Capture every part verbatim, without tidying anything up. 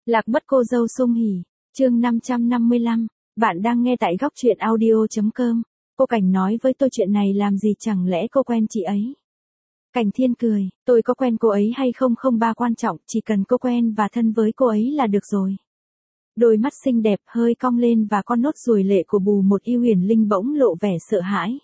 Lạc mất cô dâu Sung Hỉ, chương năm trăm năm mươi lăm, bạn đang nghe tại góc truyện audio chấm com. Cô Cảnh nói với tôi chuyện này làm gì, chẳng lẽ cô quen chị ấy? Cảnh Thiên cười, tôi có quen cô ấy hay không không ba quan trọng, chỉ cần cô quen và thân với cô ấy là được rồi. Đôi mắt xinh đẹp hơi cong lên và con nốt ruồi lệ của Bù Một Y Huyền Linh bỗng lộ vẻ sợ hãi.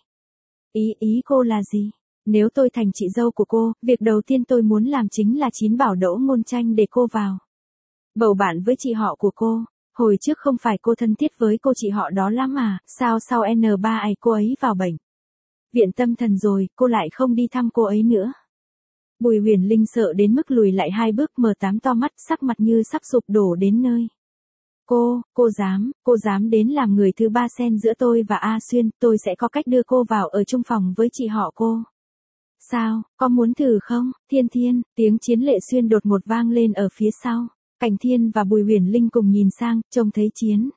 Ý ý cô là gì? Nếu tôi thành chị dâu của cô, việc đầu tiên tôi muốn làm chính là chín bảo Đỗ Ngôn Tranh để cô vào bầu bạn với chị họ của cô. Hồi trước không phải cô thân thiết với cô chị họ đó lắm à, sao sau en ba ấy cô ấy vào bệnh viện tâm thần rồi, cô lại không đi thăm cô ấy nữa. Bùi Huyền Linh sợ đến mức lùi lại hai bước, mở tám to mắt, sắc mặt như sắp sụp đổ đến nơi. Cô, cô dám, cô dám đến làm người thứ ba xen giữa tôi và A Xuyên, tôi sẽ có cách đưa cô vào ở chung phòng với chị họ cô. Sao, có muốn thử không, Thiên Thiên? Tiếng Chiến Lệ Xuyên đột ngột vang lên ở phía sau. Cảnh Thiên và Bùi Huyền Linh cùng nhìn sang, trông thấy Chiến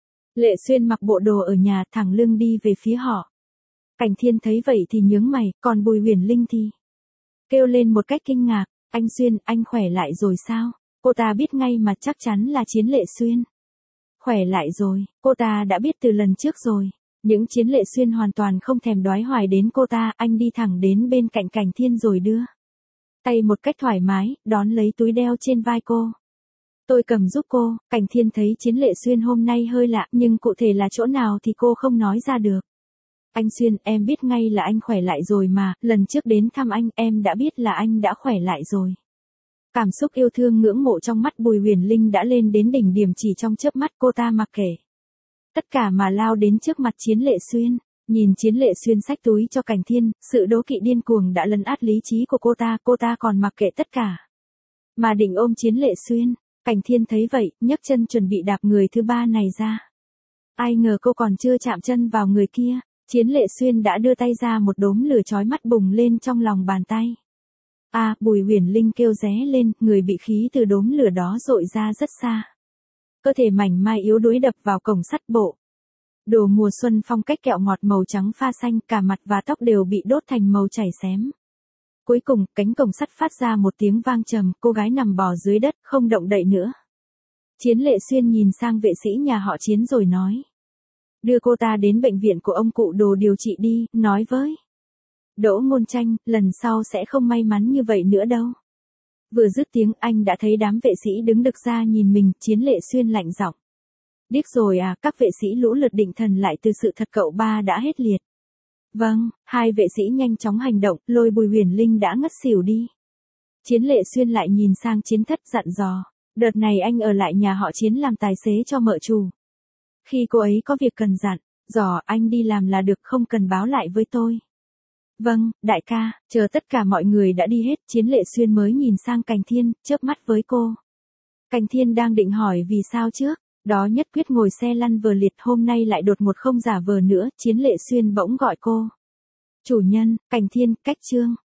Lệ Xuyên mặc bộ đồ ở nhà, thẳng lưng đi về phía họ. Cảnh Thiên thấy vậy thì nhướng mày, còn Bùi Huyền Linh thì kêu lên một cách kinh ngạc, anh Xuyên, anh khỏe lại rồi sao? Cô ta biết ngay mà, chắc chắn là Chiến Lệ Xuyên khỏe lại rồi, cô ta đã biết từ lần trước rồi. Những Chiến Lệ Xuyên hoàn toàn không thèm đoái hoài đến cô ta, anh đi thẳng đến bên cạnh Cảnh Thiên rồi đưa tay một cách thoải mái, đón lấy túi đeo trên vai cô. Tôi cầm giúp cô. Cảnh Thiên thấy Chiến Lệ Xuyên hôm nay hơi lạ, nhưng cụ thể là chỗ nào thì cô không nói ra được. Anh Xuyên, em biết ngay là anh khỏe lại rồi mà, lần trước đến thăm anh, em đã biết là anh đã khỏe lại rồi. Cảm xúc yêu thương ngưỡng mộ trong mắt Bùi Huyền Linh đã lên đến đỉnh điểm, chỉ trong chớp mắt cô ta mặc kệ tất cả mà lao đến trước mặt Chiến Lệ Xuyên. Nhìn Chiến Lệ Xuyên xách túi cho Cảnh Thiên, sự đố kỵ điên cuồng đã lấn át lý trí của cô ta, cô ta còn mặc kệ tất cả mà định ôm Chiến Lệ Xuyên. Cảnh Thiên thấy vậy, nhấc chân chuẩn bị đạp người thứ ba này ra. Ai ngờ cô còn chưa chạm chân vào người kia, Chiến Lệ Xuyên đã đưa tay ra, một đốm lửa chói mắt bùng lên trong lòng bàn tay. A, à, Bùi Huyền Linh kêu ré lên, người bị khí từ đốm lửa đó dội ra rất xa. Cơ thể mảnh mai yếu đuối đập vào cổng sắt bộ đồ mùa xuân phong cách kẹo ngọt màu trắng pha xanh, cả mặt và tóc đều bị đốt thành màu chảy xém. Cuối cùng, cánh cổng sắt phát ra một tiếng vang trầm, cô gái nằm bò dưới đất, không động đậy nữa. Chiến Lệ Xuyên nhìn sang vệ sĩ nhà họ Chiến rồi nói. Đưa cô ta đến bệnh viện của ông cụ Đồ điều trị đi, nói với Đỗ Ngôn Tranh, lần sau sẽ không may mắn như vậy nữa đâu. Vừa dứt tiếng, anh đã thấy đám vệ sĩ đứng đực ra nhìn mình. Chiến Lệ Xuyên lạnh giọng. Điếc rồi à, các vệ sĩ lũ lượt định thần lại từ sự thật cậu ba đã hết liệt. Vâng, hai vệ sĩ nhanh chóng hành động, lôi Bùi Huyền Linh đã ngất xỉu đi. Chiến Lệ Xuyên lại nhìn sang Chiến Thất dặn dò, đợt này anh ở lại nhà họ Chiến làm tài xế cho mợ chủ. Khi cô ấy có việc cần dặn dò, anh đi làm là được, không cần báo lại với tôi. Vâng, đại ca. Chờ tất cả mọi người đã đi hết, Chiến Lệ Xuyên mới nhìn sang Cảnh Thiên, chớp mắt với cô. Cảnh Thiên đang định hỏi vì sao trước đó nhất quyết ngồi xe lăn vờ liệt, hôm nay lại đột ngột không giả vờ nữa. Chiến Lệ Xuyên bỗng gọi cô. Chủ nhân. Cảnh Thiên, cách chương.